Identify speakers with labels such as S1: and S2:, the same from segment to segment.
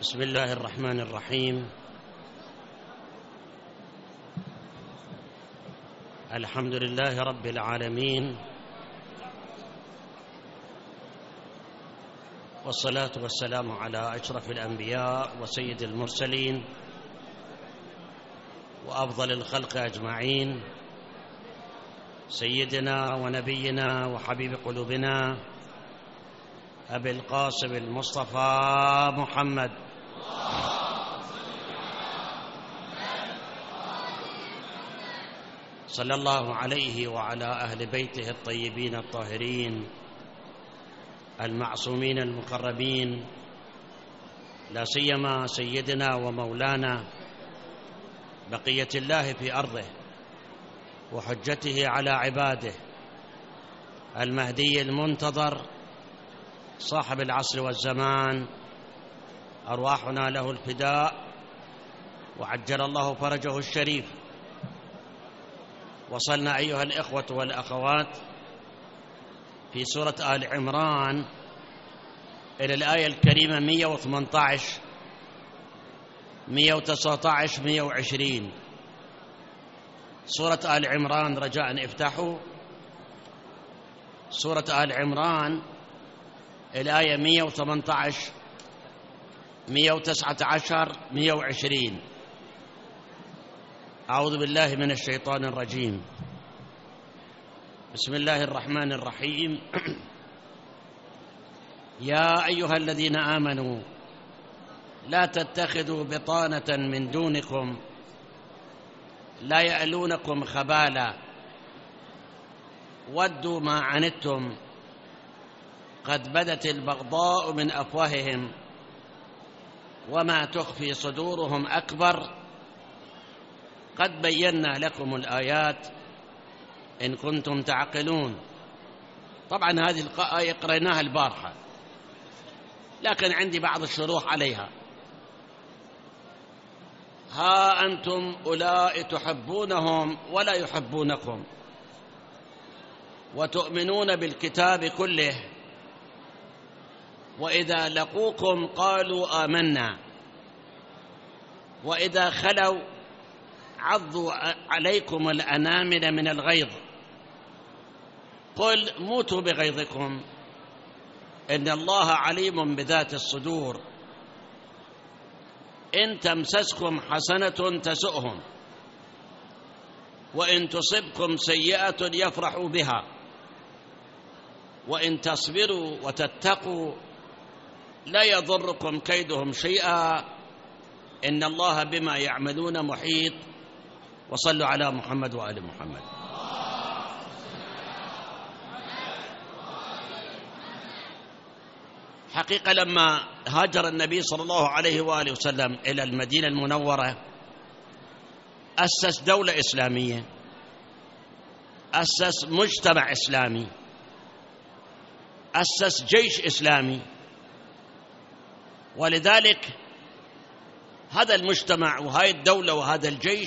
S1: بسم الله الرحمن الرحيم. الحمد لله رب العالمين، والصلاة والسلام على أشرف الأنبياء وسيد المرسلين وأفضل الخلق أجمعين، سيدنا ونبينا وحبيب قلوبنا أبي القاسم المصطفى محمد صلى الله عليه وعلى أهل بيته الطيبين الطاهرين المعصومين المقربين، لا سيما سيدنا ومولانا بقية الله في أرضه وحجته على عباده المهدي المنتظر صاحب العصر والزمان، أرواحنا له الفداء وعجل الله فرجه الشريف. وصلنا أيها الإخوة والأخوات في سورة آل عمران إلى الآية الكريمة 118 119 120. سورة آل عمران، رجاء افتحوا سورة آل عمران الآية 118 119 120. أعوذ بالله من الشيطان الرجيم. بسم الله الرحمن الرحيم. يا أيها الذين آمنوا لا تتخذوا بطانة من دونكم لا يألونكم خبالا ودوا ما عنتم قد بدت البغضاء من أفواههم وما تخفي صدورهم أكبر قد بينا لكم الآيات إن كنتم تعقلون. طبعا هذه الآية قرأناها البارحة، لكن عندي بعض الشروح عليها. ها أنتم أولئك تحبونهم ولا يحبونكم وتؤمنون بالكتاب كله وإذا لقوكم قالوا آمنا وإذا خلوا عضوا عليكم الأنامل من الغيظ قل موتوا بغيظكم إن الله عليم بذات الصدور إن تمسسكم حسنة تسؤهم وإن تصبكم سيئة يفرحوا بها وإن تصبروا وتتقوا لا يضركم كيدهم شيئا إن الله بما يعملون محيط. وصلوا على محمد وآل محمد. حقيقة لما هاجر النبي صلى الله عليه وآله وسلم إلى المدينة المنورة أسس دولة إسلامية، أسس مجتمع إسلامي، أسس جيش إسلامي. ولذلك هذا المجتمع وهذه الدولة وهذا الجيش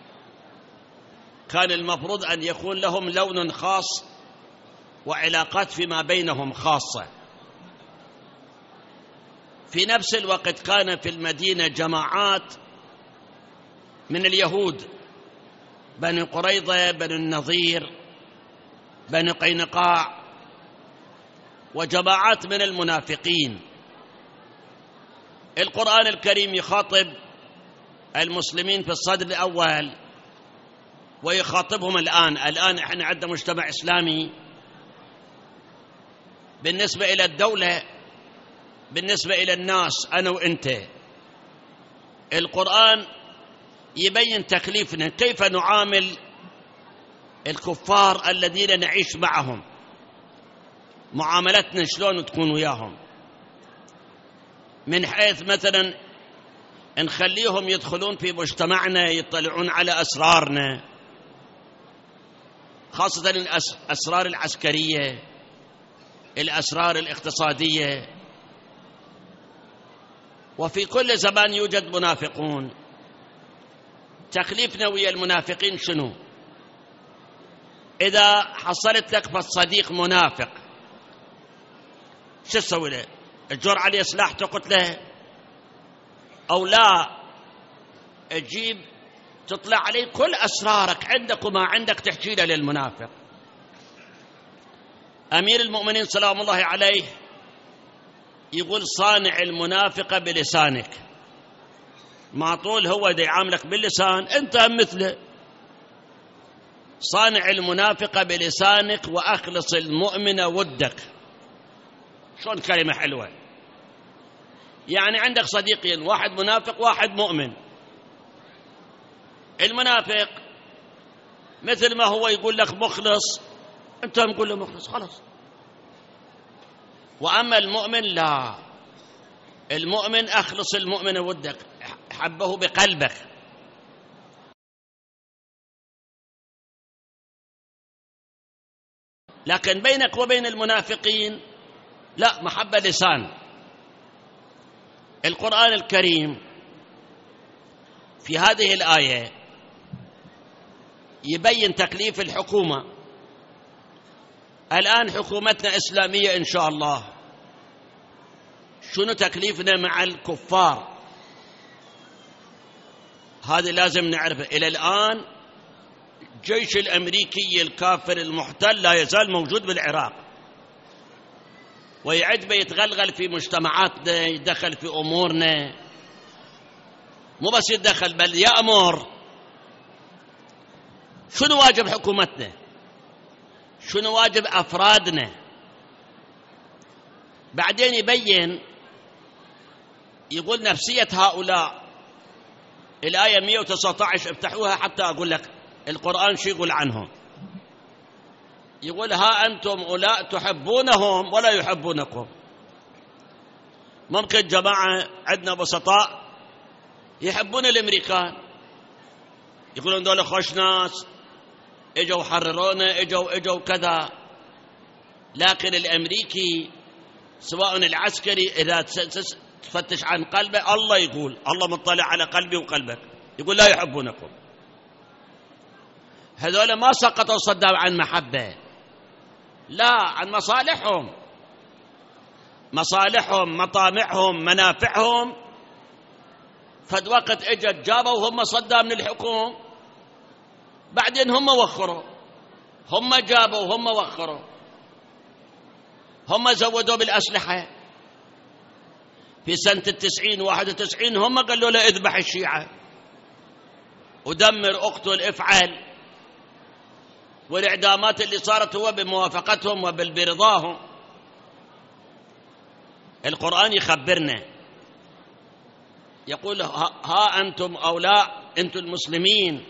S1: كان المفروض أن يكون لهم لون خاص وعلاقات فيما بينهم خاصة. في نفس الوقت كان في المدينة جماعات من اليهود، بني قريظة، بني النضير، بني قينقاع، وجماعات من المنافقين. القرآن الكريم يخاطب المسلمين في الصدر الأول ويخاطبهم الآن احنا عندنا مجتمع إسلامي. بالنسبة إلى الدولة، بالنسبة إلى الناس أنا وإنت، القرآن يبين تكليفنا كيف نعامل الكفار الذين نعيش معهم، معاملتنا شلون تكون وياهم، من حيث مثلا نخليهم يدخلون في مجتمعنا يطلعون على أسرارنا، خاصة الأسرار العسكرية، الأسرار الاقتصادية. وفي كل زمان يوجد منافقون. تكليفنا ويا المنافقين شنو؟ إذا حصلت لك فالصديق منافق شو تسوي له؟ تجر عليه سلاح تقتله؟ أو لا تجيب تطلع عليه كل أسرارك عندك وما عندك تحكي له للمنافق. أمير المؤمنين سلام الله عليه يقول صانع المنافق بلسانك، ما طول هو دي عاملك باللسان أنت مثله. صانع المنافق بلسانك وأخلص المؤمن ودك. شلون كلمة حلوة. يعني عندك صديقين، واحد منافق واحد مؤمن. المنافق مثل ما هو يقول لك مخلص أنت تقول له مخلص خلاص. وأما المؤمن لا، المؤمن أخلص المؤمن ودك، حبه بقلبك. لكن بينك وبين المنافقين لا، محبة لسان. القرآن الكريم في هذه الآية يبين تكليف الحكومة. الآن حكومتنا إسلامية إن شاء الله، شنو تكليفنا مع الكفار؟ هذا لازم نعرفه. إلى الآن الجيش الأمريكي الكافر المحتل لا يزال موجود بالعراق، ويعد بيتغلغل في مجتمعاتنا، يدخل في أمورنا، مو بس يتدخل بل يأمر. شنو واجب حكومتنا؟ شنو واجب أفرادنا؟ بعدين يبين يقول نفسية هؤلاء. الآية 119 افتحوها حتى أقول لك القرآن شو يقول عنهم. يقول ها أنتم أولاء تحبونهم ولا يحبونكم. ممكن جماعة عندنا بسطاء يحبون الأمريكان، يقولون دول خوش ناس، اجوا حررونا، اجوا كذا. لكن الأمريكي سواء العسكري إذا تفتش عن قلبه، الله يقول الله مطلع على قلبي وقلبك، يقول لا يحبونكم. هذول ما سقطوا صدام عن محبة، لا، عن مصالحهم، مطامعهم، منافعهم. فد وقت اجت جابوا هم صدام من الحكوم، بعدين هم وخروا، هم جابوا، هم وخروا، هم زودوا بالأسلحة. في سنة 91 هم قالوا له اذبح الشيعة ودمر، اقتل، افعل. والإعدامات اللي صارت هو بموافقتهم وبرضاهم. القرآن يخبرنا يقول ها أنتم أولاء، أنتم المسلمين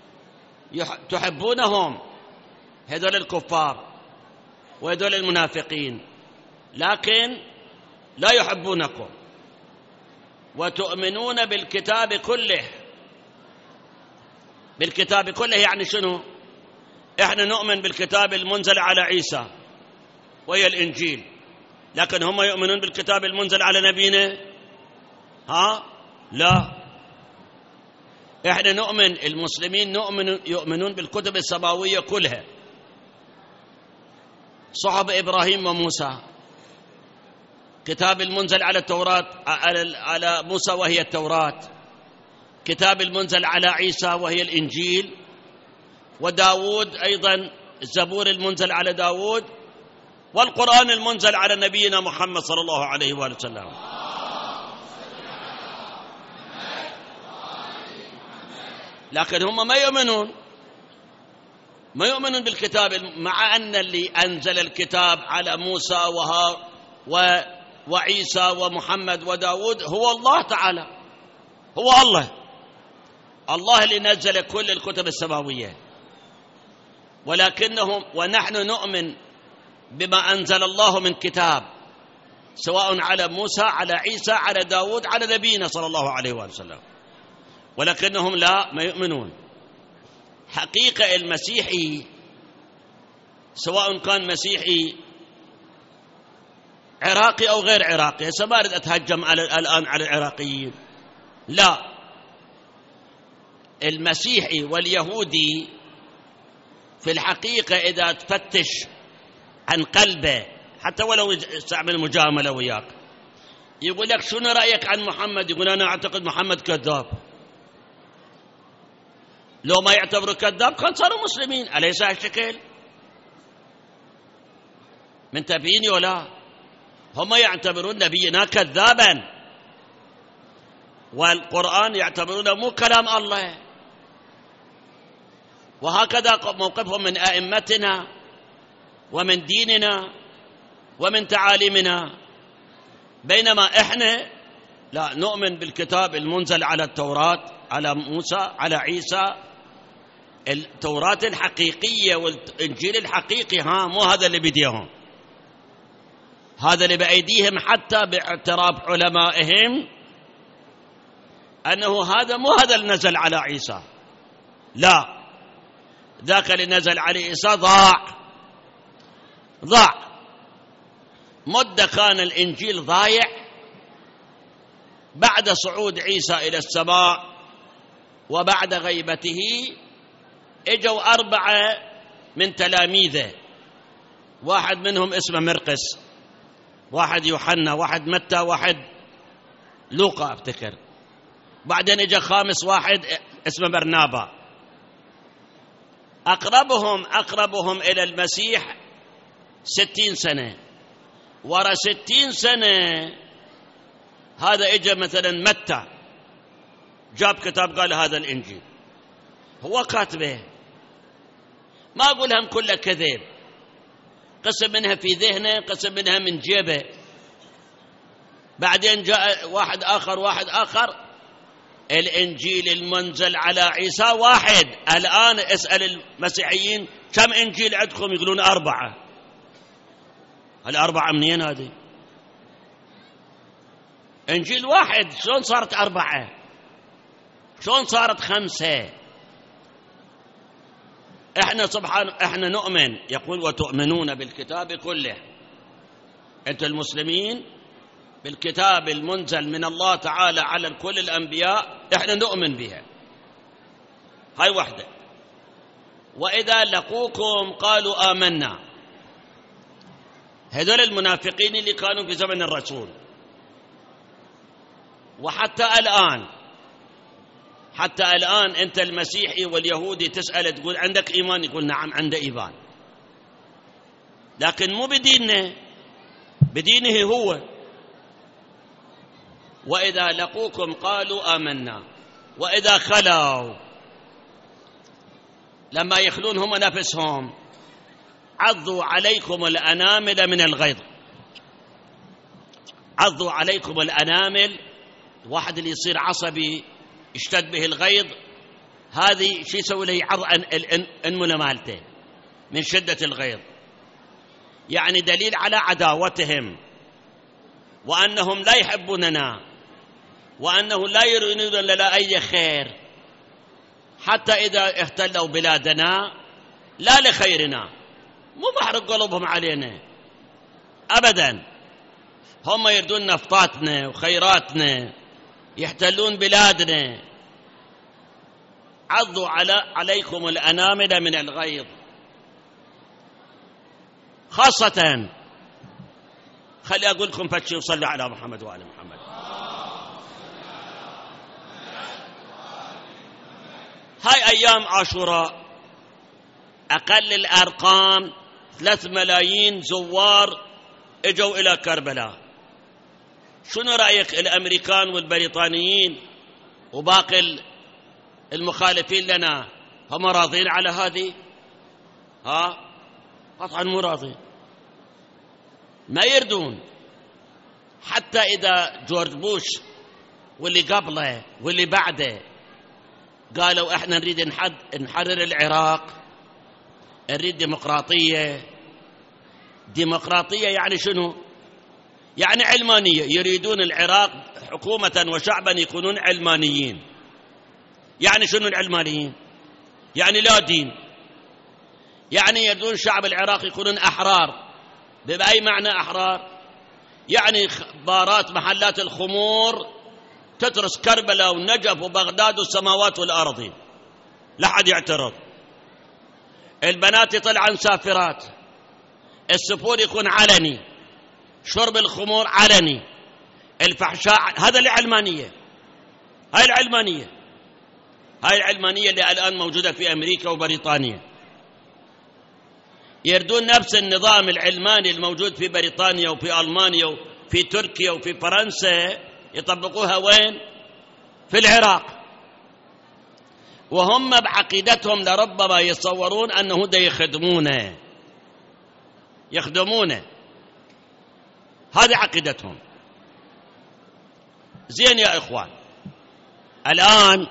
S1: تحبونهم، هذول الكفار وهذول المنافقين، لكن لا يحبونكم، وتؤمنون بالكتاب كله. بالكتاب كله يعني شنو؟ احنا نؤمن بالكتاب المنزل على عيسى وهي الإنجيل، لكن هم يؤمنون بالكتاب المنزل على نبينا؟ لا. احنا نؤمن، المسلمين يؤمنون بالكتب السماوية كلها، صحف إبراهيم وموسى، كتاب المنزل على التوراة على موسى وهي التوراة، كتاب المنزل على عيسى وهي الإنجيل، وداود أيضا الزبور المنزل على داود، والقرآن المنزل على نبينا محمد صلى الله عليه وآله وسلم. لكن هم ما يؤمنون بالكتاب، مع أن اللي أنزل الكتاب على موسى وعيسى ومحمد وداود هو الله تعالى، هو الله اللي نزل كل الكتب السماوية. ونحن نؤمن بما أنزل الله من كتاب، سواء على موسى، على عيسى، على داود، على نبينا صلى الله عليه وسلم. ولكنهم لا، ما يؤمنون. حقيقة المسيحي سواء كان مسيحي عراقي أو غير عراقي، هسه ما أريد أتهجم الآن على العراقيين، لا، المسيحي واليهودي في الحقيقة إذا تفتش عن قلبه، حتى ولو استعمل مجاملة وياك، يقول لك شنو رأيك عن محمد؟ يقول أنا أعتقد محمد كذاب. لو ما يعتبروا كذاب كان صاروا مسلمين. أليس هالشكل؟ منتبهين ولا؟ هم يعتبرون نبينا كذابا، والقرآن يعتبرونه مو كلام الله. وهكذا موقفهم من أئمتنا ومن ديننا ومن تعاليمنا. بينما إحنا لا نؤمن بالكتاب المنزل على التوراة، على موسى، على عيسى، التوراة الحقيقية والإنجيل الحقيقي. مو هذا اللي بيديهم، هذا اللي بأيديهم، حتى باعتراف علمائهم أنه هذا مو هذا اللي نزل على عيسى. لا، ذاك اللي نزل على عيسى ضاع مدة. كان الإنجيل ضايع. بعد صعود عيسى إلى السماء وبعد غيبته اجوا 4 من تلاميذه، واحد منهم اسمه مرقس، واحد يوحنا، واحد متى، واحد لوقا افتكر. بعدين اجا 5 واحد اسمه برنابا. أقربهم إلى المسيح 60 سنة. ورا 60 سنة هذا اجا مثلا متى، جاب كتاب قال هذا الإنجيل هو كاتبه. ما أقولهم كله كذب، قسم منها في ذهنه، قسم منها من جيبه. بعدين جاء واحد آخر الإنجيل المنزل على عيسى واحد. الآن اسأل المسيحيين كم إنجيل عندكم؟ يقولون 4. ال4 منين هذه؟ إنجيل واحد شلون صارت 4؟ شلون صارت 5؟ احنا نؤمن، يقول وتؤمنون بالكتاب كله. انتم المسلمين بالكتاب المنزل من الله تعالى على كل الأنبياء احنا نؤمن بها. هاي وحدة. وإذا لقوكم قالوا آمنا. هذول المنافقين اللي كانوا في زمن الرسول، وحتى الآن أنت المسيحي واليهودي تسأل تقول عندك إيمان؟ يقول نعم عنده إيمان، لكن مو بدينه، بدينه هو. وإذا لقوكم قالوا آمنا وإذا خلوا، لما يخلون هم نفسهم، عضوا عليكم الأنامل من الغيظ. عضوا عليكم الأنامل، واحد اللي يصير عصبي يشتد به الغيظ، هذه شو يسوي له؟ يعض أنملة مالته من شدة الغيظ. يعني دليل على عداوتهم، وأنهم لا يحبوننا، وأنه لا يريدون لنا أي خير، حتى إذا احتلوا بلادنا لا لخيرنا، مو محرق قلوبهم علينا أبدا. هم يردون نفطاتنا وخيراتنا، يحتلون بلادنا. عضوا عليكم الأنامل من الغيظ. خاصة خلي أقول لكم فتشي وصلوا على محمد وآل محمد. هاي أيام عاشوراء، أقل الأرقام 3 ملايين زوار اجوا إلى كربلاء. شنو رأيك الأمريكان والبريطانيين وباقي المخالفين لنا، هم راضين على هذه؟ قطعا مو راضين، ما يردون. حتى إذا جورج بوش واللي قبله واللي بعده قالوا احنا نريد نحرر العراق، نريد ديمقراطية. ديمقراطية يعني شنو؟ يعني علمانية. يريدون العراق حكومة وشعبا يكونون علمانيين. يعني شنو العلمانيين؟ يعني لا دين. يعني يريدون شعب العراق يكونون أحرار. بأي معنى أحرار؟ يعني بارات محلات الخمور تترس كربلاء والنجف وبغداد والسماوات والأرضين، لا حد يعترض. البنات يطلعن سافرات، السفور يكون علني، شرب الخمور علني، الفحشاء. هذا العلمانية، هاي العلمانية اللي الآن موجودة في أمريكا وبريطانيا، يردون نفس النظام العلماني الموجود في بريطانيا وفي ألمانيا وفي تركيا وفي فرنسا، يطبقوها وين؟ في العراق. وهم بعقيدتهم لربما يتصورون أنه ده يخدمونه. هذه عقيدتهم. زين يا إخوان، الآن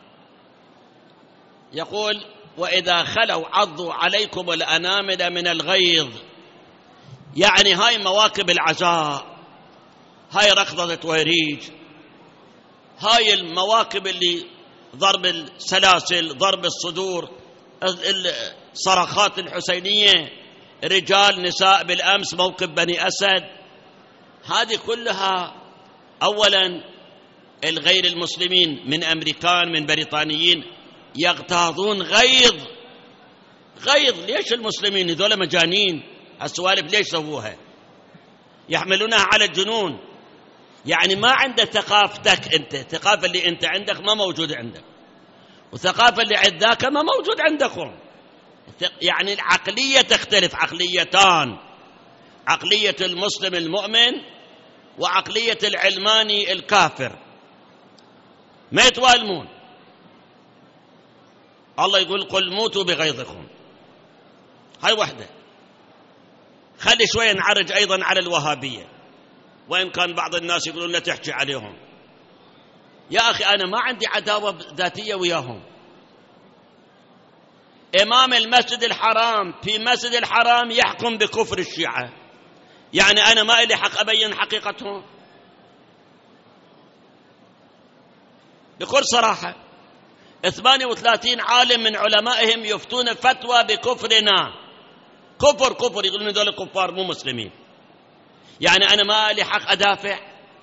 S1: يقول: وإذا خلوا عضوا عليكم الأنامل من الغيظ. يعني هاي مواكب العزاء، هاي ركضة وهريج، هاي المواكب اللي ضرب السلاسل، ضرب الصدور، الصرخات الحسينية، رجال نساء، بالأمس موقف بني أسد، هذه كلها أولا الغير المسلمين من أمريكان من بريطانيين يغتاظون غيظ. ليش المسلمين هذول مجانين؟ هالسوالف ليش سووها؟ يحملونها على الجنون. يعني ما عنده ثقافتك أنت، الثقافة اللي أنت عندك ما موجودة عندك، وثقافة اللي عند ذاك ما موجود عندكم. يعني العقلية تختلف، عقليتان: عقلية المسلم المؤمن وعقلية العلماني الكافر، ما يتوالمون. الله يقول: قل موتوا بغيظكم. هاي وحدة. خلي شوية نعرج أيضا على الوهابية، وإن كان بعض الناس يقولون لا تحكي عليهم. يا أخي أنا ما عندي عداوة ذاتية وياهم. إمام المسجد الحرام في مسجد الحرام يحكم بكفر الشيعة، يعني أنا ما إلي حق أبين حقيقتهم بكل صراحة. 38 عالم من علمائهم يفتون فتوى بكفرنا. كفر يقولون دول كفار مو مسلمين، يعني أنا ما لي حق أدافع؟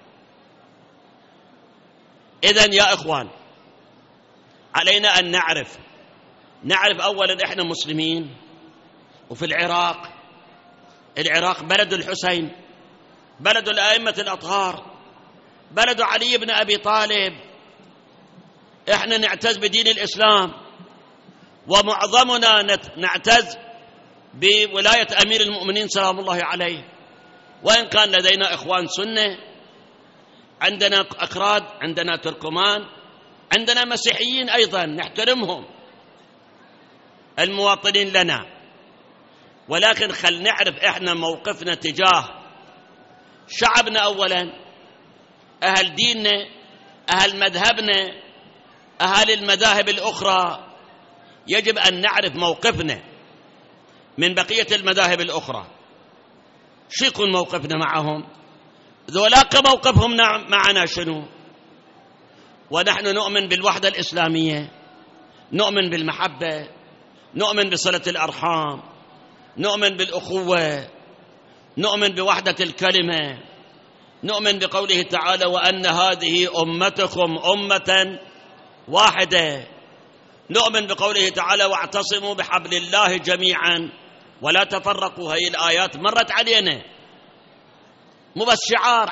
S1: إذن يا إخوان، علينا أن نعرف أولا إحنا مسلمين. وفي العراق بلد الحسين، بلد الأئمة الأطهار، بلد علي بن أبي طالب. إحنا نعتز بدين الإسلام، ومعظمنا نعتز بولاية أمير المؤمنين سلام الله عليه. وإن كان لدينا إخوان سنة، عندنا أكراد، عندنا تركمان، عندنا مسيحيين أيضا نحترمهم، المواطنين لنا. ولكن خل نعرف إحنا موقفنا تجاه شعبنا أولا، أهل ديننا، أهل مذهبنا، أهل المذاهب الأخرى. يجب أن نعرف موقفنا من بقية المذاهب الأخرى. شو يكون موقفنا معهم؟ ذولاك موقفهم معنا شنو؟ ونحن نؤمن بالوحدة الإسلامية، نؤمن بالمحبة، نؤمن بصلة الأرحام، نؤمن بالأخوة، نؤمن بوحدة الكلمة، نؤمن بقوله تعالى: وأن هذه أمتكم أمة واحدة، نؤمن بقوله تعالى: واعتصموا بحبل الله جميعا ولا تفرقوا. هي الآيات مرت علينا، مو بس شعار،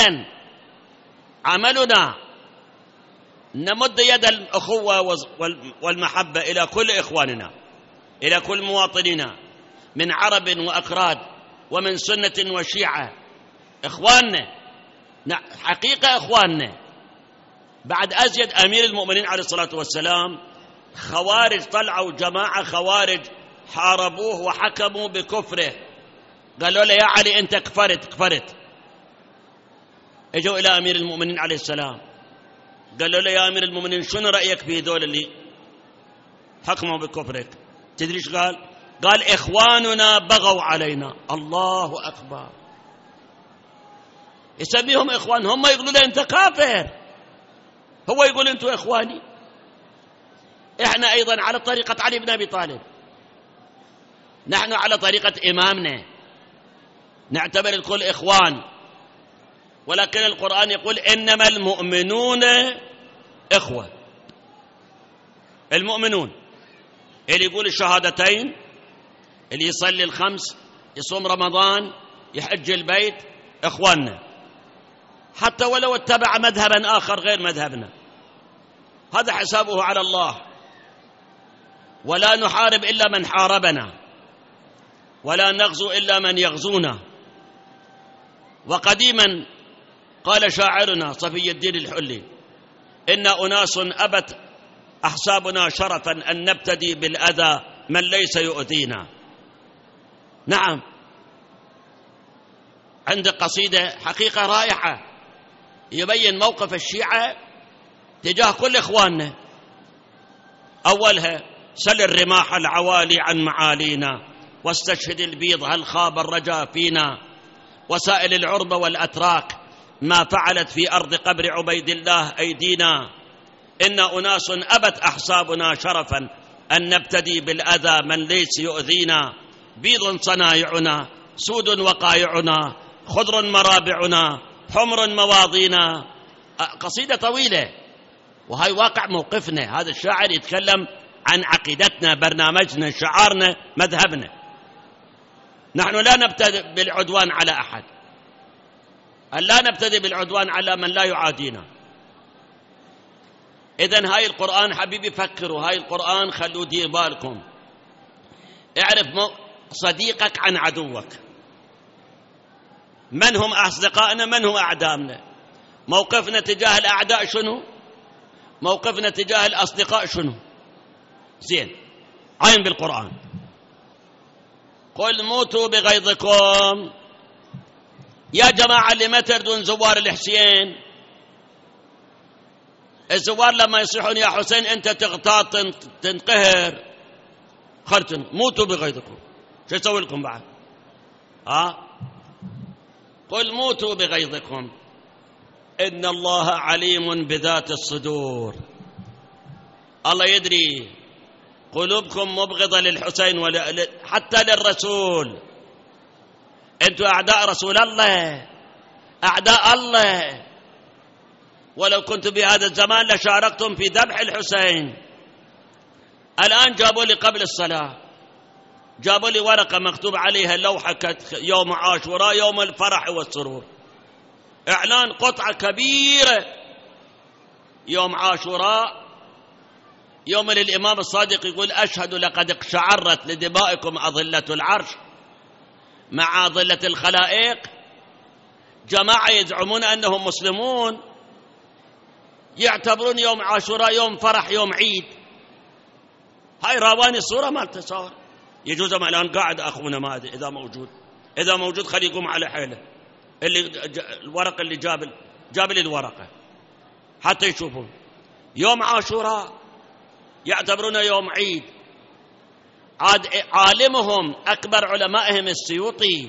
S1: عملنا نمد يد الأخوة والمحبة إلى كل إخواننا، إلى كل مواطنينا من عرب وأكراد ومن سنة وشيعة، إخواننا حقيقة، إخواننا. بعد أزيد أمير المؤمنين عليه الصلاة والسلام، خوارج طلعوا، جماعة خوارج حاربوه وحكموا بكفره، قالوا له: يا علي أنت كفرت. اجوا إلى أمير المؤمنين عليه السلام، قالوا له: يا أمير المؤمنين شنو رأيك في دول اللي حكموا بكفرك؟ تدري ايش قال؟ قال: إخواننا بغوا علينا. الله أكبر. يسميهم إخوان، هم يقولون له أنت كافر، هو يقول أنتوا إخواني. إحنا أيضا على طريقة علي بن أبي طالب، نحن على طريقة إمامنا، نعتبر الكل إخوان. ولكن القرآن يقول: إنما المؤمنون إخوة. المؤمنون اللي يقول الشهادتين، اللي يصلي الخمس، يصوم رمضان، يحج البيت، إخواننا. حتى ولو اتبع مذهبا آخر غير مذهبنا، هذا حسابه على الله. ولا نحارب إلا من حاربنا، ولا نغزو إلا من يغزونا. وقديما قال شاعرنا صفي الدين الحلي: إن أناس أبت أحسابنا شرفا أن نبتدي بالأذى من ليس يؤذينا. نعم، عند قصيدة حقيقة رائعة يبين موقف الشيعة تجاه كل إخواننا. أولها: سل الرماح العوالي عن معالينا، واستشهد البيض هل خاب الرجا فينا، وسائل العرب والأتراك ما فعلت في أرض قبر عبيد الله أيدينا. إن أناس أبت أحسابنا شرفا أن نبتدي بالأذى من ليس يؤذينا. بيض صنايعنا، سود وقايعنا، خضر مرابعنا، حمر مواضينا. قصيدة طويلة، وهي واقع موقفنا. هذا الشاعر يتكلم عن عقيدتنا، برنامجنا، شعارنا، مذهبنا. نحن لا نبتدئ بالعدوان على أحد، لا نبتدئ بالعدوان على من لا يعادينا. إذن هاي القرآن حبيبي فكروا، هاي القرآن خلوا دير بالكم. اعرف صديقك عن عدوك، من هم أصدقائنا، من هم أعدائنا. موقفنا تجاه الأعداء شنو؟ موقفنا تجاه الأصدقاء شنو؟ زين، عين بالقرآن: قل موتوا بغيظكم. يا جماعة اللي ما تردون زوار الحسين، الزوار لما يصيحون يا حسين أنت تغتاط تنقهر، خرجن موتوا بغيظكم. شو يسوي لكم بعد؟ قل موتوا بغيظكم إن الله عليم بذات الصدور. الله يدري قلوبكم مبغضة للحسين حتى للرسول. أنتم أعداء رسول الله، أعداء الله. ولو كنتم بهذا الزمان لشاركتم في ذبح الحسين. الآن جابوا لي قبل الصلاة، جابوا لي ورقة مكتوب عليها لوحة يوم عاشوراء يوم الفرح والسرور، إعلان قطعة كبيرة يوم عاشوراء، يوم للإمام الصادق يقول: أشهد لقد اقشعرت لدمائكم أظلة العرش مع أظلة الخلائق. جماعة يزعمون أنهم مسلمون يعتبرون يوم عاشوراء يوم فرح، يوم عيد. هاي راواني الصورة ما تصور. يجوز الآن قاعد أخونا، ما أدري إذا موجود خليه يقوم على حيله. الورقة اللي جاب لي الورقة حتى يشوفون يوم عاشوراء يعتبرونه يوم عيد. عاد عالمهم أكبر علمائهم السيوطي،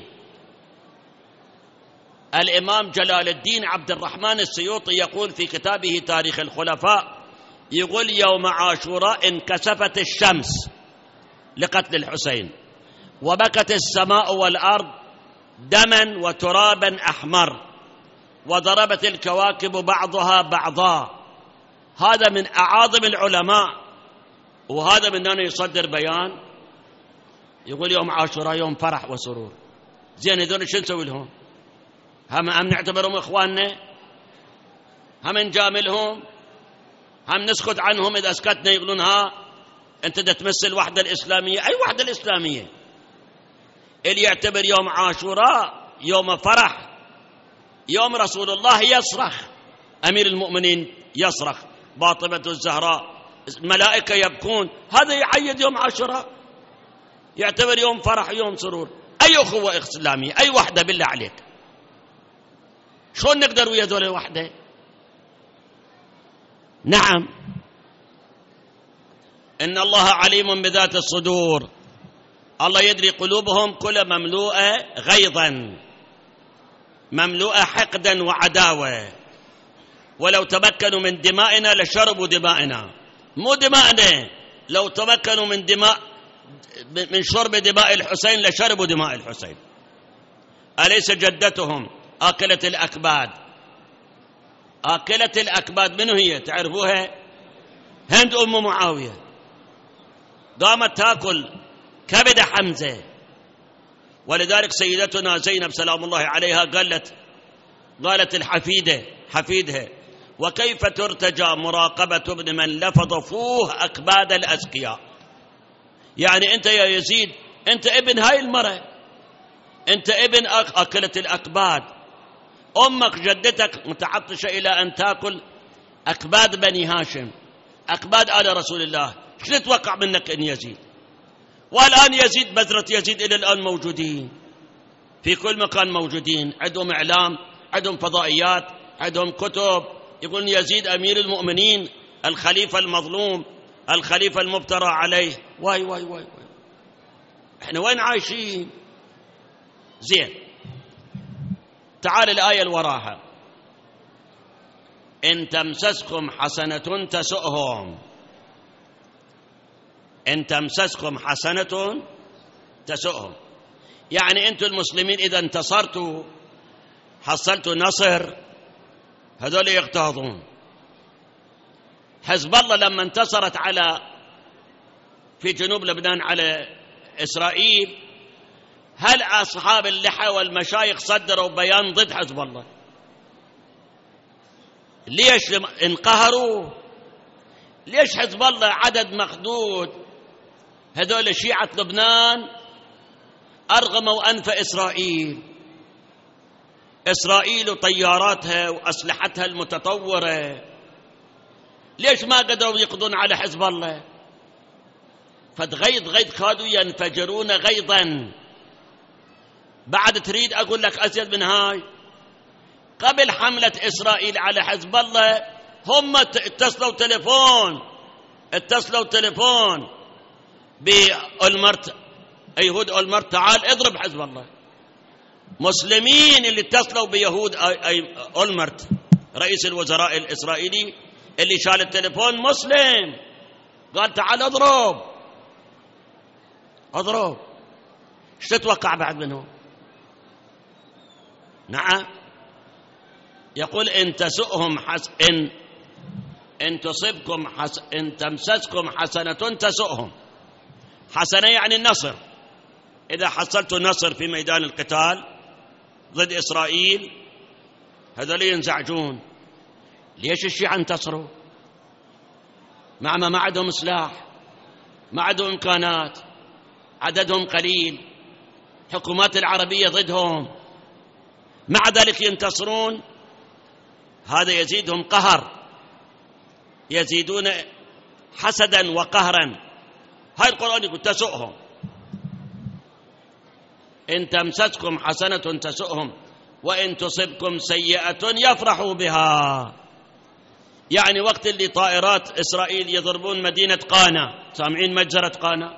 S1: الإمام جلال الدين عبد الرحمن السيوطي، يقول في كتابه تاريخ الخلفاء، يقول: يوم عاشوراء انكسفت الشمس لقتل الحسين، وبكت السماء والأرض دما وترابا أحمر، وضربت الكواكب بعضها بعضا. هذا من أعاظم العلماء، وهذا من أنه يصدر بيان يقول يوم عاشوراء يوم فرح وسرور. زين، هذول شو نسوي لهم؟ هم نعتبرهم إخواننا؟ هم نجاملهم؟ هم نسكت عنهم؟ إذا سكتنا يقولون أنت دا تمثل الوحدة الإسلامية. أي وحدة الإسلامية؟ اللي يعتبر يوم عاشوراء يوم فرح، يوم رسول الله يصرخ، أمير المؤمنين يصرخ، فاطمة الزهراء، الملائكة يبكون، هذا يعيد يوم عاشوراء، يعتبر يوم فرح يوم سرور. أي أخوة إسلامية؟ أي وحدة بالله عليك؟ شلون نقدر ويا ذول الوحدة؟ نعم، إن الله عليم بذات الصدور. الله يدري قلوبهم كل مملوءة غيظا، مملوءة حقدا وعداوة. ولو تمكنوا من دمائنا لشربوا دمائنا، مو دمائنا، لو تمكنوا من شرب دماء الحسين لشربوا دماء الحسين. أليس جدتهم آكلة الأكباد؟ آكلة الأكباد منو هي؟ تعرفوها؟ هند أم معاوية، قامت تأكل كبد حمزة. ولذلك سيدتنا زينب سلام الله عليها قالت قالت حفيدها: وكيف ترتجى مراقبة ابن من لفظ فوه أكباد الأزكياء؟ يعني أنت يا يزيد أنت ابن هاي المرأة، أنت ابن أكلت الأكباد، أمك جدتك متعطشة إلى أن تأكل أكباد بني هاشم، أكباد آل رسول الله. شو تتوقع منك إن يزيد؟ والآن يزيد، بذرة يزيد إلى الآن موجودين في كل مكان، موجودين، عندهم إعلام، عندهم فضائيات، عندهم كتب، يقولون يزيد أمير المؤمنين، الخليفة المظلوم، الخليفة المبترى عليه. واي واي واي واي، احنا وين عايشين؟ زين، تعال الآية الوراها: إن تمسسكم حسنة تسؤهم. إن تمسسكم حسنة تسؤهم، يعني أنتم المسلمين إذا انتصرتوا، حصلتوا نصر، هذول يغتاظون. حزب الله لما انتصرت في جنوب لبنان على إسرائيل، هل أصحاب اللحى والمشايخ صدروا بيان ضد حزب الله؟ ليش انقهروا؟ ليش حزب الله عدد محدود، هذول شيعة لبنان، أرغموا أنف إسرائيل وطياراتها وأسلحتها المتطورة، ليش ما قدروا يقضون على حزب الله؟ فغيظ كادوا ينفجرون غيظا. بعد تريد أقول لك أزيد من هاي؟ قبل حملة إسرائيل على حزب الله هم اتصلوا تليفون بأولمرت، يهود أولمرت: تعال اضرب حزب الله. مسلمين اللي اتصلوا بيهود أولمرت رئيس الوزراء الإسرائيلي، اللي شال التليفون مسلم، قال: تعال اضرب. ايش تتوقع بعد منه؟ نعم، يقول: إن تسؤهم إن تصبكم إن تمسسكم حسنة تسؤهم. حسنة يعني النصر، إذا حصلت نصر في ميدان القتال ضد إسرائيل، هذول ينزعجون. ليش الشيعة انتصروا؟ ما عندهم سلاح، ما عندهم إمكانات، عددهم قليل، حكومات العربية ضدهم، مع ذلك ينتصرون. هذا يزيدهم قهر، يزيدون حسدا وقهرا. هاي القرآن يقول: تسؤهم. إن تمسسكم حسنة تسؤهم وإن تصبكم سيئة يفرحوا بها. يعني وقت اللي طائرات إسرائيل يضربون مدينة قانا، سامعين مجزرة قانا؟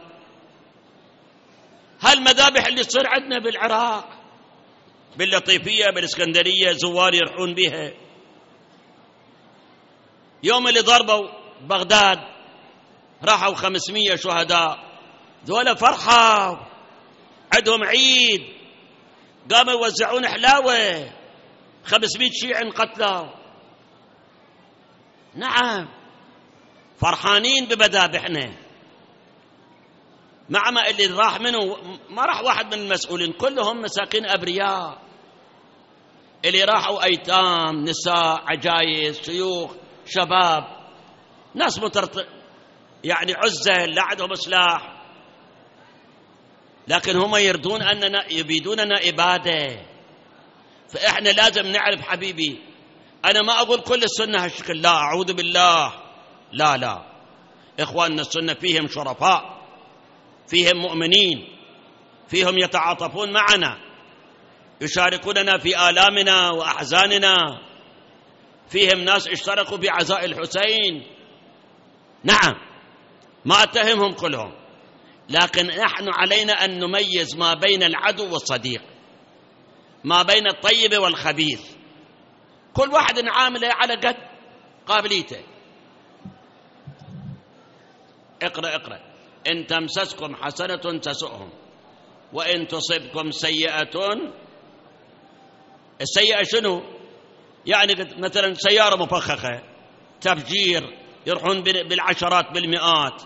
S1: هالمذابح اللي تصير عندنا بالعراق، باللطيفية، بالإسكندرية، زوار يرحون بها. يوم اللي ضربوا بغداد راحوا 500 شهداء، ذولا فرحوا، عندهم عيد، قاموا يوزعون حلاوة، 500 شيعي انقتلوا. نعم، فرحانين بمذابحنا. مع ما اللي راح منه ما راح واحد من المسؤولين، كلهم مساكين أبرياء، اللي راحوا أيتام، نساء، عجايز، شيوخ، شباب، ناس يعني عزة، لا عندهم سلاح، لكن هم يبيدوننا إبادة. فإحنا لازم نعرف حبيبي، أنا ما أقول كل السنة هالشكل، لا، أعوذ بالله، لا، إخواننا السنة فيهم شرفاء، فيهم مؤمنين، فيهم يتعاطفون معنا، يشاركوننا في آلامنا وأحزاننا، فيهم ناس اشتركوا بعزاء الحسين. نعم، ما أتهمهم كلهم، لكن نحن علينا أن نميز ما بين العدو والصديق، ما بين الطيب والخبيث، كل واحد عامله على قد قابليته. اقرأ: إن تمسسكم حسنة تسؤهم وإن تصبكم سيئة. السيئة شنو؟ يعني مثلا سيارة مفخخة، تفجير، يروحون بالعشرات بالمئات.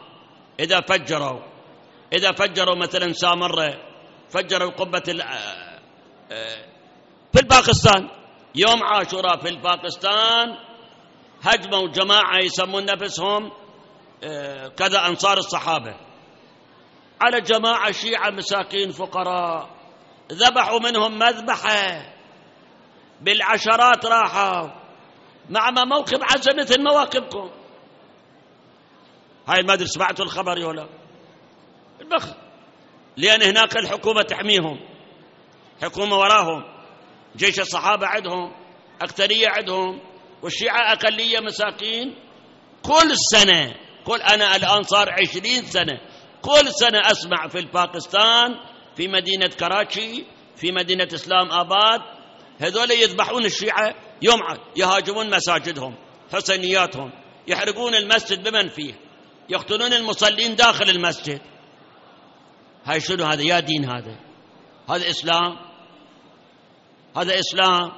S1: إذا فجروا مثلا سامرة، فجروا قبة في الباكستان، يوم عاشوراء في باكستان هجموا جماعة يسمون نفسهم كذا أنصار الصحابة على جماعة شيعة مساكين فقراء، ذبحوا منهم مذبحة بالعشرات، راحوا مع ما موكب عزة مثل مواكبكم. هاي ما أدري سمعتوا الخبر ولا البخت، لأن هناك الحكومة تحميهم، حكومة وراهم، جيش الصحابة عندهم، أكثرية عندهم، والشيعة أقلية مساكين. كل سنة، أنا الآن صار 20 سنة كل سنة أسمع في باكستان، في مدينة كراتشي، في مدينة إسلام آباد، هذول يذبحون الشيعة يوم يهاجمون مساجدهم، حسينياتهم، يحرقون المسجد بمن فيه، يقتلون المصلين داخل المسجد. هاي شنو هذا؟ يا دين هذا إسلام؟ هذا إسلام؟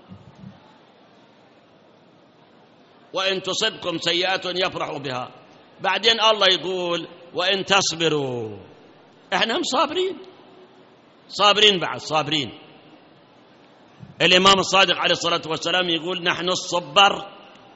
S1: وإن تصبكم سيئة يفرحوا بها، بعدين الله يقول وإن تصبروا. إحنا صابرين بعد صابرين. الإمام الصادق عليه الصلاة والسلام يقول نحن الصبر،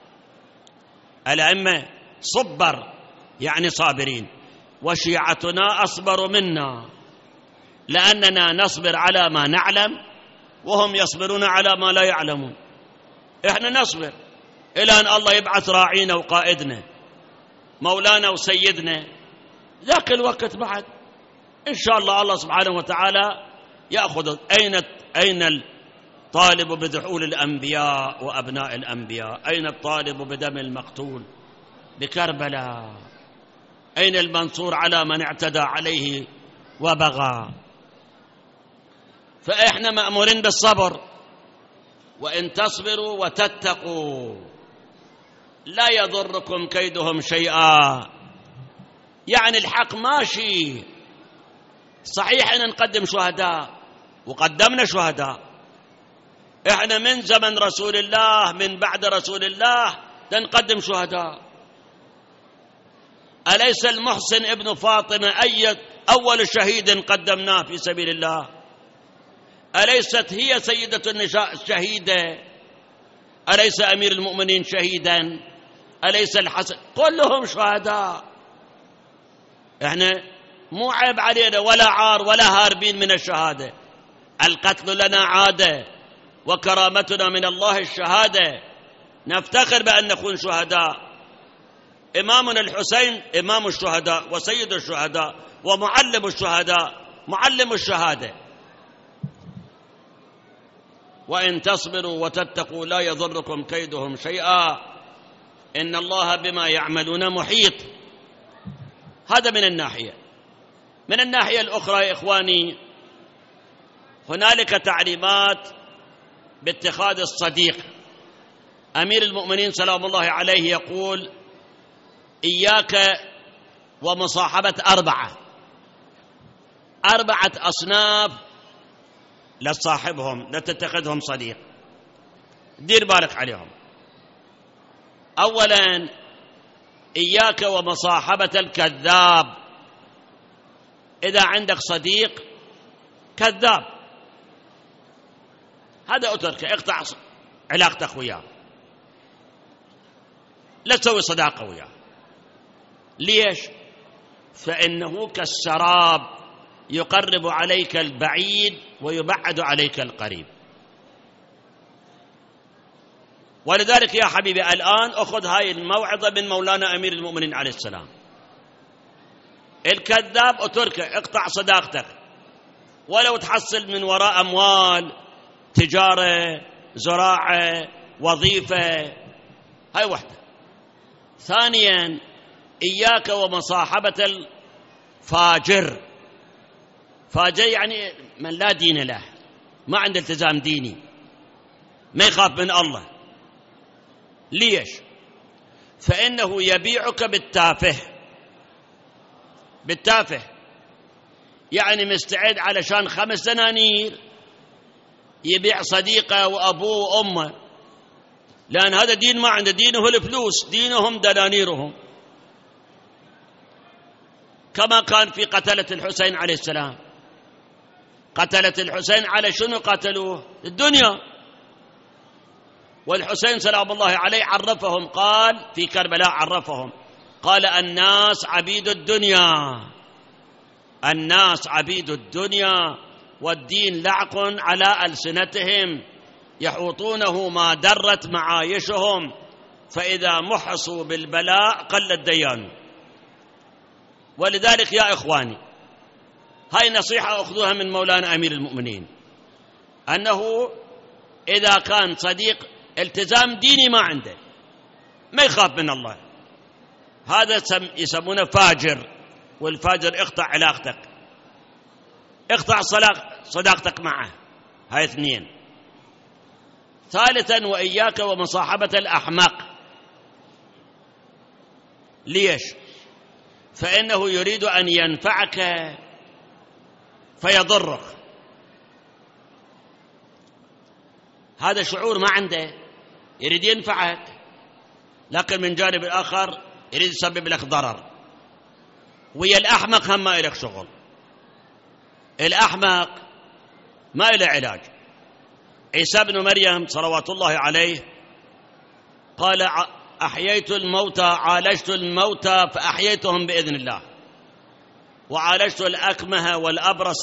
S1: الأئمة صبر يعني صابرين، وشيعتنا أصبر منا، لأننا نصبر على ما نعلم وهم يصبرون على ما لا يعلمون. إحنا نصبر إلى أن الله يبعث راعينا وقائدنا مولانا وسيدنا، ذاك الوقت بعد إن شاء الله سبحانه وتعالى يأخذ. أين الطالب بذحول الأنبياء وأبناء الأنبياء؟ أين الطالب بدم المقتول بكربلاء؟ أين المنصور على من اعتدى عليه وبغى؟ فإحنا مأمورين بالصبر. وإن تصبروا وتتقوا لا يضركم كيدهم شيئا. يعني الحق ماشي صحيح، إن نقدم شهداء وقدمنا شهداء، إحنا من زمن رسول الله، من بعد رسول الله نقدم شهداء. أليس المحسن ابن فاطمة أول شهيد قدمناه في سبيل الله؟ أليست هي سيدة النساء شهيدة؟ أليس أمير المؤمنين شهيدا؟ أليس الحسن؟ كلهم شهداء. إحنا مو عيب علينا ولا عار ولا هاربين من الشهادة. القتل لنا عادة وكرامتنا من الله الشهادة، نفتخر بأن نكون شهداء. إمامنا الحسين إمام الشهداء وسيد الشهداء ومعلم الشهداء، معلم الشهادة. وإن تصبروا وتتقوا لا يضركم كيدهم شيئا إن الله بما يعملون محيط. هذا من الناحية. من الناحية الأخرى يا إخواني، هنالك تعليمات باتخاذ الصديق. أمير المؤمنين سلام الله عليه يقول إياك ومصاحبة 4 أصناف لا تصاحبهم، لا تتخذهم صديق، دير بالك عليهم. أولا إياك ومصاحبة الكذاب. إذا عندك صديق كذاب هذا أتركه، اقطع علاقتك وياه، لا تسوي صداقة وياه. ليش؟ فإنه كالسراب يقرب عليك البعيد ويبعد عليك القريب. ولذلك يا حبيبي الآن أخذ هاي الموعظة من مولانا أمير المؤمنين عليه السلام. الكذاب أتركه، اقطع صداقتك، ولو تحصل من وراء أموال، تجارة، زراعة، وظيفة، هاي واحدة. ثانيا إياك ومصاحبة الفاجر. فاجر يعني من لا دين له، ما عنده التزام ديني، ما يخاف من الله. ليش؟ فإنه يبيعك بالتافه، يعني مستعد علشان 5 دنانير يبيع صديقه وأبوه وأمه، لأن هذا دين ما عنده، دينه الفلوس، دينهم دنانيرهم. كما كان في قتلة الحسين عليه السلام. قتلة الحسين على شنو قتلوه؟ الدنيا. والحسين سلام الله عليه عرفهم، قال في كربلاء عرفهم، قال الناس عبيد الدنيا، الناس عبيد الدنيا والدين لعق على ألسنتهم يحوطونه ما درت معايشهم، فإذا محصوا بالبلاء قل الديان. ولذلك يا إخواني، هاي نصيحة أخذوها من مولانا أمير المؤمنين، أنه إذا كان صديق التزام ديني ما عنده، ما يخاف من الله، هذا يسمونه فاجر، والفاجر اقطع علاقتك، اقطع صداقتك معه. هاي اثنين. ثالثا وإياك ومصاحبة الأحمق. ليش؟ فإنه يريد أن ينفعك فيضرك، هذا شعور ما عنده، يريد ينفعك، لكن من جانب الآخر يريد يسبب لك ضرر. ويا الأحمق هم ما إلك شغل، الأحمق ما إله علاج. عيسى بن مريم صلوات الله عليه قال أحييت الموتى، عالجت الموتى فأحييتهم بإذن الله، وعالجت الأكمه والأبرص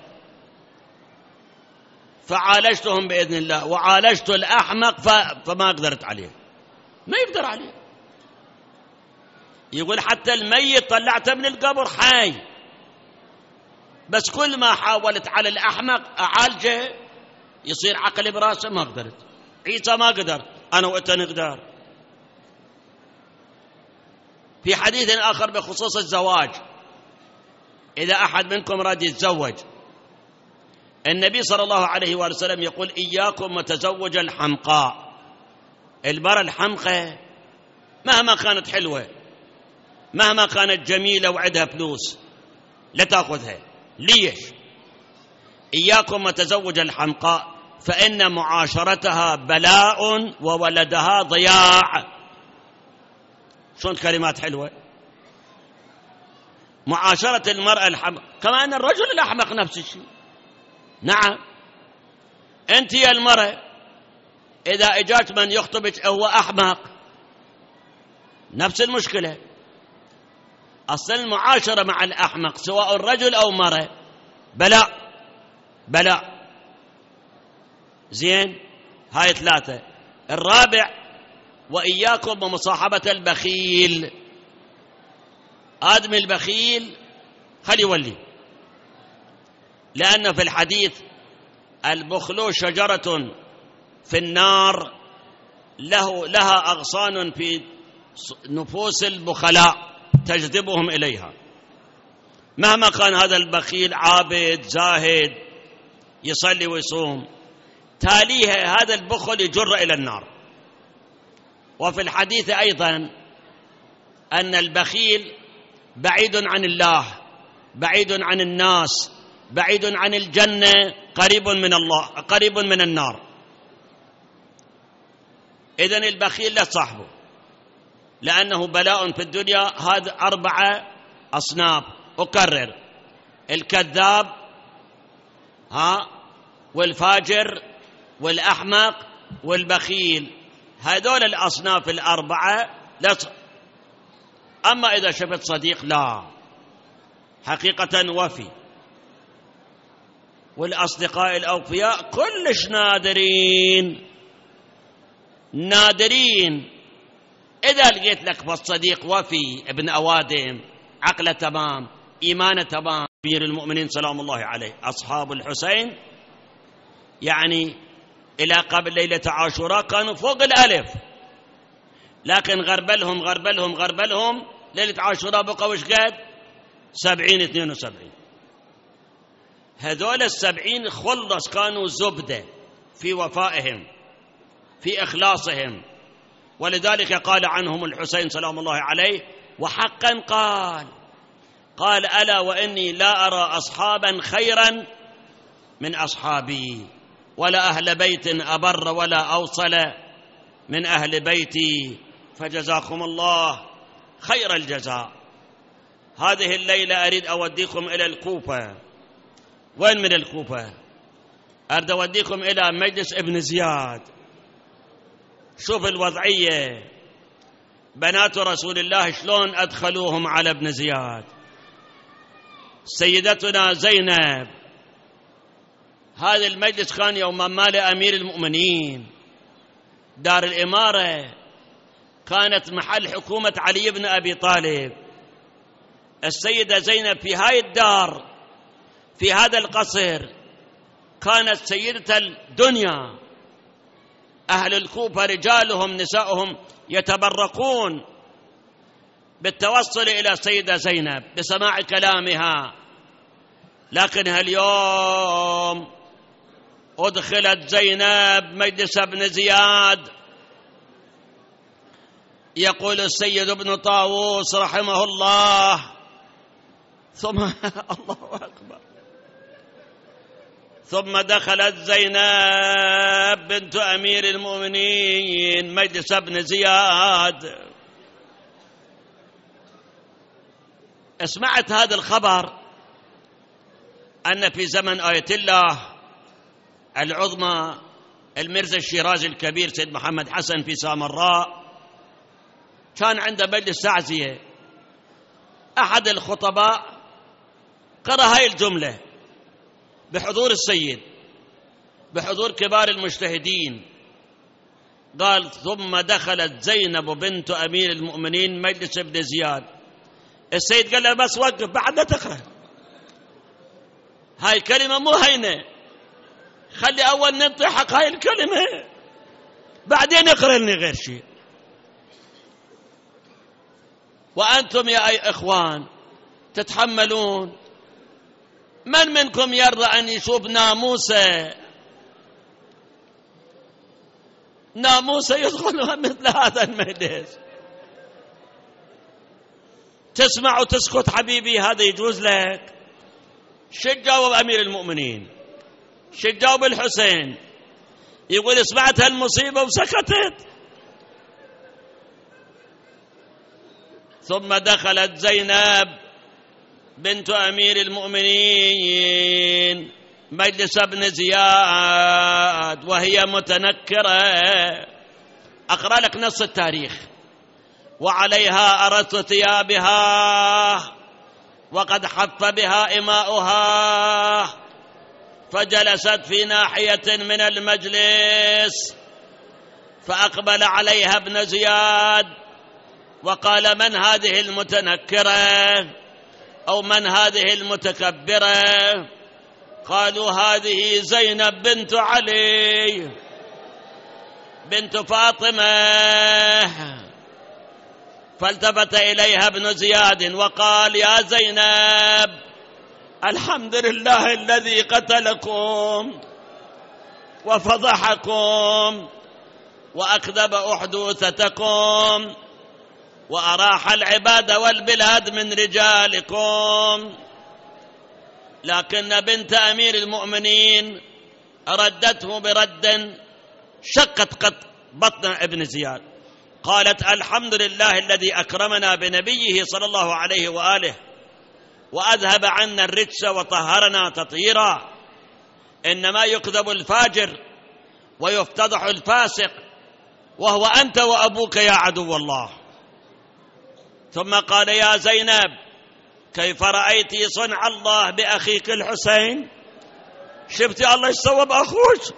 S1: فعالجتهم بإذن الله، وعالجت الأحمق فما قدرت عليه، ما يقدر عليه. يقول حتى الميت طلعته من القبر حي، بس كل ما حاولت على الأحمق أعالجه يصير عقل براسه، ما قدرت. عيسى ما قدر، أنا وأنت نقدر. في حديث آخر بخصوص الزواج، إذا أحد منكم راد يتزوج، النبي صلى الله عليه وآله وسلم يقول إياكم وتزوج الحمقاء. المرأة الحمقى مهما كانت حلوة، مهما كانت جميلة وعندها فلوس، لا تأخذها. ليش؟ إياكم وتزوج الحمقاء فإن معاشرتها بلاء وولدها ضياع. شلون كلمات حلوة! معاشرة المرأة الحمق، كما أن الرجل الأحمق نفس الشيء. نعم، أنت يا المرأة إذا إجاك من يخطبك هو أحمق، نفس المشكلة. أصل المعاشرة مع الأحمق سواء الرجل أو مرأة بلاء، بلاء. زين، هاي ثلاثة. الرابع وإياكم ومصاحبة البخيل. آدم البخيل خلي يولي، لأن في الحديث البخل شجرة في النار لها أغصان في نفوس البخلاء تجذبهم إليها. مهما كان هذا البخيل عابد زاهد يصلي ويصوم، تاليه هذا البخل يجر إلى النار. وفي الحديث أيضا أن البخيل بعيد عن الله، بعيد عن الناس، بعيد عن الجنة، قريب من الله، قريب من النار. إذن البخيل لا تصاحبه، لأنه بلاء في الدنيا. هذا 4 أصناف، أكرر: الكذاب، والفاجر والأحمق والبخيل. هذول الأصناف 4 لا أما إذا شفت صديق لا، حقيقة وفي. والأصدقاء الأوفياء كلش نادرين، نادرين. إذا لقيت لك بالصديق وفي ابن أوادم، عقله تمام، إيمانه تمام. أمير المؤمنين سلام الله عليه أصحاب الحسين يعني إلى قبل ليلة عاشوراء كانوا فوق 1000، لكن غربلهم ليلة عاشوراء بقوا وش قد 70-72. هذول 70 خلص كانوا زبدة في وفائهم، في إخلاصهم. ولذلك قال عنهم الحسين سلام الله عليه، وحقا قال ألا وإني لا أرى أصحابا خيرا من أصحابي، ولا أهل بيت أبر ولا أوصل من أهل بيتي، فجزاكم الله خير الجزاء. هذه الليلة أريد أوديكم إلى الكوفة. وين من الكوفة؟ أريد أوديكم إلى مجلس ابن زياد. شوف الوضعية، بنات رسول الله شلون أدخلوهم على ابن زياد. سيدتنا زينب، هذا المجلس كان يوم مال أمير المؤمنين، دار الإمارة كانت محل حكومة علي بن أبي طالب. السيدة زينب في هاي الدار، في هذا القصر، كانت سيدة الدنيا. أهل الكوفة رجالهم نساؤهم يتبرقون بالتوصل إلى السيدة زينب بسماع كلامها. لكن اليوم أدخلت زينب مجلس ابن زياد. يقول السيد ابن طاووس رحمه الله الله أكبر، ثم دخلت زينب بنت أمير المؤمنين مجلس ابن زياد. سمعت هذا الخبر أن في زمن آية الله العظمى المرزا الشيرازي الكبير سيد محمد حسن في سامراء كان عنده مجلس تعزية. أحد الخطباء قرأ هاي الجملة بحضور السيد، بحضور كبار المجتهدين، قال: ثم دخلت زينب بنت أمير المؤمنين مجلس ابن زياد. السيد قال له: بس وقف، بعد لا تقرأ، هاي الكلمة مو هينة، خلي أول ننطي حق هاي الكلمة، بعدين اقرأ لنا غير شيء. وأنتم يا أي إخوان تتحملون، من منكم يرضى أن يشوف ناموسة يدخل مثل هذا المجلس؟ تسمع وتسكت حبيبي، هذا يجوز لك؟ شجاوب أمير المؤمنين، شجاوب الحسين، يقول: سمعت هالمصيبة وسكتت. ثم دخلت زينب بنت أمير المؤمنين مجلس ابن زياد وهي متنكرة. أقرأ لك نص التاريخ: وعليها أرث ثيابها وقد حف بها إماؤها، فجلست في ناحية من المجلس، فأقبل عليها ابن زياد وقال: من هذه المتنكرة؟ أو من هذه المتكبرة؟ قالوا: هذه زينب بنت علي بنت فاطمة. فالتفت إليها ابن زياد وقال: يا زينب، الحمد لله الذي قتلكم وفضحكم وأكذب أحدوثتكم وأراح العباد والبلاد من رجالكم. لكن بنت أمير المؤمنين ردته برد شقت بطن ابن زياد. قالت: الحمد لله الذي أكرمنا بنبيه صلى الله عليه وآله وأذهب عنا الرجس وطهرنا تطهيرا. إنما يكذب الفاجر ويفتضح الفاسق، وهو أنت وأبوك يا عدو الله. ثم قال: يا زينب، كيف رأيت صنع الله بأخيك الحسين؟ شفتي الله يسوى بأخوك؟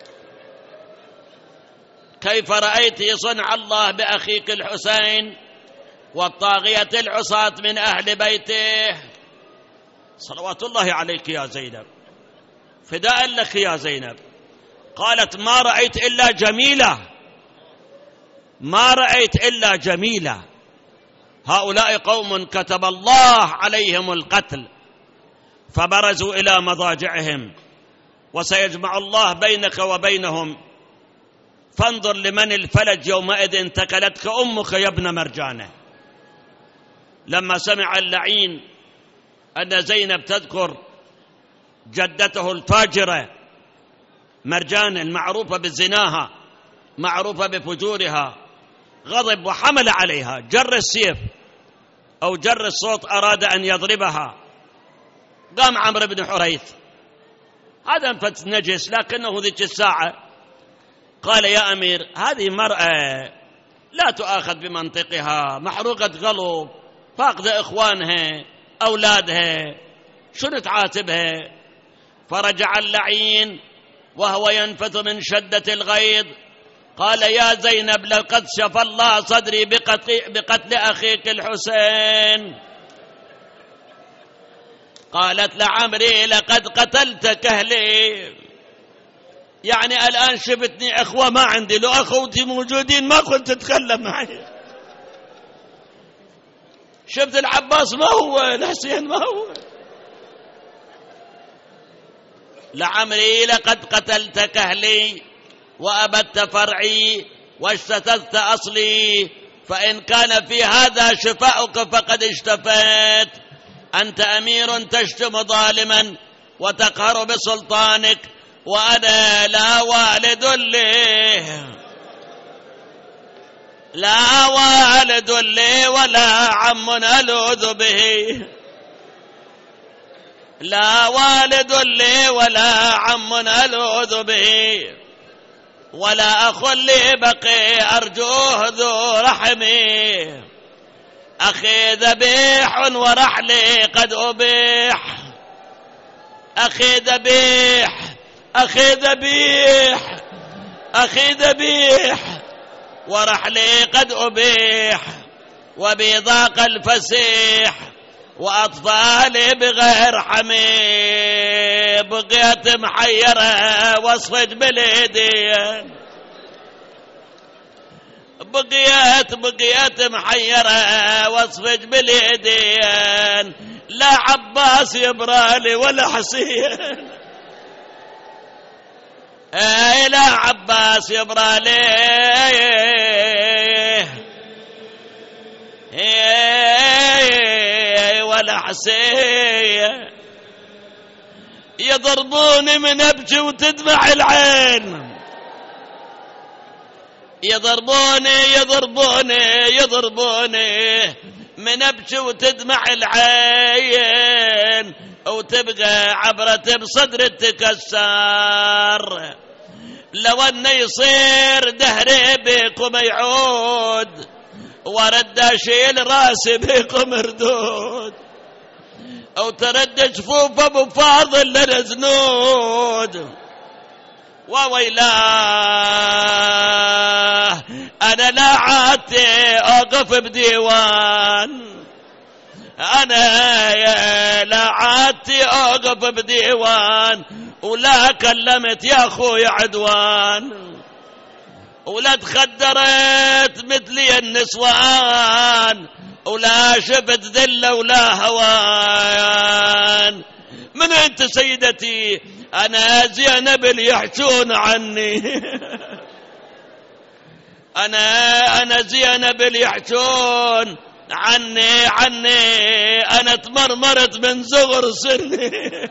S1: كيف رأيت صنع الله بأخيك الحسين والطاغية العصاة من أهل بيته؟ صلوات الله عليك يا زينب، فداء لك يا زينب. قالت: ما رأيت إلا جميلة، ما رأيت إلا جميلة. هؤلاء قوم كتب الله عليهم القتل، فبرزوا إلى مضاجعهم، وسيجمع الله بينك وبينهم. فانظر لمن الفلج يومئذ تكلتك أمك يا ابن مرجانة. لما سمع اللعين أن زينب تذكر جدته الفاجرة مرجان المعروفة بزناها، معروفة بفجورها، غضب وحمل عليها، جر السيف أو جر الصوت، أراد أن يضربها. قام عمرو بن حريث، هذا انفت نجس، لكنه ذيك الساعة قال يا أمير هذه مرأة لا تؤاخذ بمنطقها، محروقة قلب، فاقدة إخوانها أولادها، شنو تعاتبها؟ فرجع اللعين وهو ينفث من شدة الغيظ قال يا زينب لقد شفى الله صدري بقتل أخيك الحسين. قالت لعمري لقد قتلت كهلي، يعني الآن شفتني أخوة ما عندي، لو أخوتي موجودين ما كنت تتكلم معي. شفت العباس ما هو، الحسين ما هو. لعمري لقد قتلت كهلي وأبدت فرعي واشتتت أصلي، فإن كان في هذا شفاؤك فقد اشتفيت. أنت أمير تشتم ظالما وتقهر بسلطانك، وأنا لا والد لي ولا عم ألوذ به، لا والد لي ولا عم ألوذ به، ولا أخ لي بقي أرجوه ذو رحمي. أخي ذبيح ورحلي قد أبيح، أخي ذبيح، أخي ذبيح، أخي ذبيح ورحلي قد أبيح، وبي ضاق الفسيح وأطفالي بغير حمي. بقيت محيرة واصفج باليدين، بقيت محيرة واصفج باليدين، لا عباس يبرالي ولا حسين، اي لا عباس يبرالي ولا حسين. يضربوني من ابكي وتدمع العين، يضربوني من ابكي وتدمع العين، وتبقى عبرة بصدر تكسر. لو انه يصير دهري بكم يعود، ورد اشيل راسي بكم ردود، او ترد جفوف ابو فاضل لنا زنود. وويلاه انا لا عادتي اوقف بديوان، انا يا لا عادتي اوقف بديوان، ولا كلمت يا اخوي عدوان، ولا تخدرت مثلي النسوان، ولا شفت ذله ولا هوان. من انت سيدتي؟ انا زينب اللي يحجون عني انا زينب اللي يحجون عني، انا تمرمرت من صغر سني.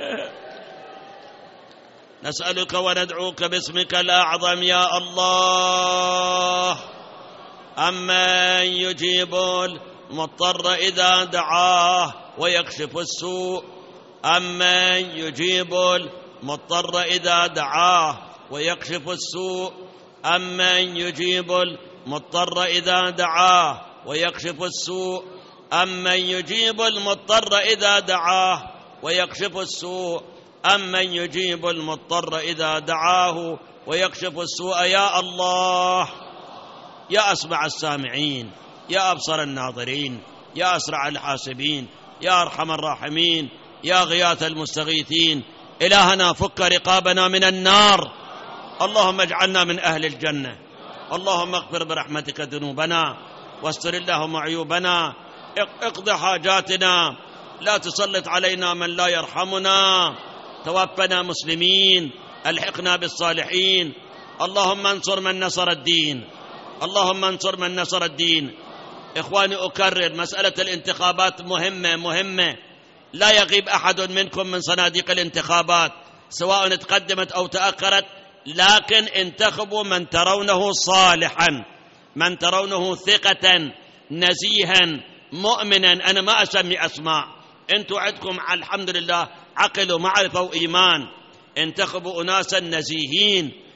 S1: نسألك وندعوك باسمك الأعظم يا الله، أمن يجيب المضطر إذا دعاه ويكشف السوء، أمن يجيب المضطر إذا دعاه ويكشف السوء، أمن يجيب المضطر إذا دعاه ويكشف السوء، أمن يجيب المضطر إذا دعاه ويكشف السوء، أمن يجيب المضطر إذا دعاه ويكشف السوء. يا الله، يا أسمع السامعين، يا أبصر الناظرين، يا أسرع الحاسبين، يا أرحم الراحمين، يا غياث المستغيثين، إلهنا فك رقابنا من النار، اللهم اجعلنا من أهل الجنة، اللهم اغفر برحمتك ذنوبنا واستر اللهم عيوبنا، اقض حاجاتنا، لا تسلط علينا من لا يرحمنا، توفنا مسلمين، الحقنا بالصالحين. اللهم انصر من نصر الدين، اللهم انصر من نصر الدين. إخواني أكرر، مسألة الانتخابات مهمة، لا يغيب أحد منكم من صناديق الانتخابات سواء تقدمت أو تأخرت، لكن انتخبوا من ترونه صالحا، من ترونه ثقة نزيها مؤمنا. أنا ما أسمي أسماء، أنتوا عندكم الحمد لله عقل ومعرفة وإيمان. انتخبوا أناسا نزيهين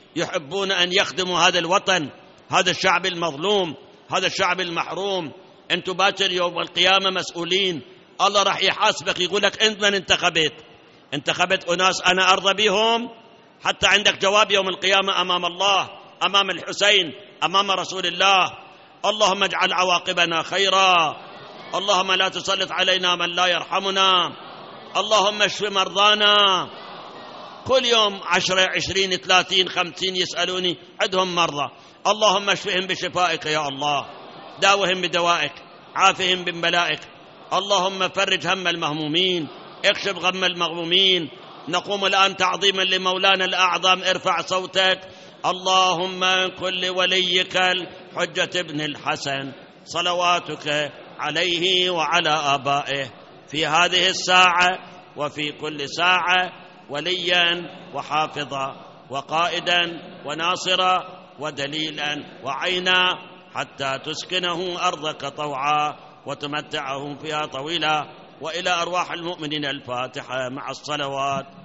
S1: يحبون أن يخدموا هذا الوطن، هذا الشعب المظلوم، هذا الشعب المحروم. أنتم باكر يوم القيامة مسؤولين، الله راح يحاسبك، يقول لك أنت من انتخبت أناس أنا أرضى بهم، حتى عندك جواب يوم القيامة أمام الله، أمام الحسين، أمام رسول الله. اللهم اجعل عواقبنا خيرا، اللهم لا تسلط علينا من لا يرحمنا، اللهم اشف مرضانا. كل يوم 10 20 30 50 يسألوني عندهم مرضى، اللهم اشفهم بشفائك يا الله، داوهم بدوائك، عافهم ببلائك. اللهم فرج هم المهمومين، اكشف غم المغمومين. نقوم الآن تعظيما لمولانا الأعظم، ارفع صوتك. اللهم كن لوليك الحجة ابن الحسن صلواتك عليه وعلى آبائه في هذه الساعة وفي كل ساعة وليا وحافظا وقائدا وناصرا ودليلا وعينا، حتى تسكنه أرضك طوعا وتمتعه فيها طويلا. وإلى أرواح المؤمنين الفاتحة مع الصلوات.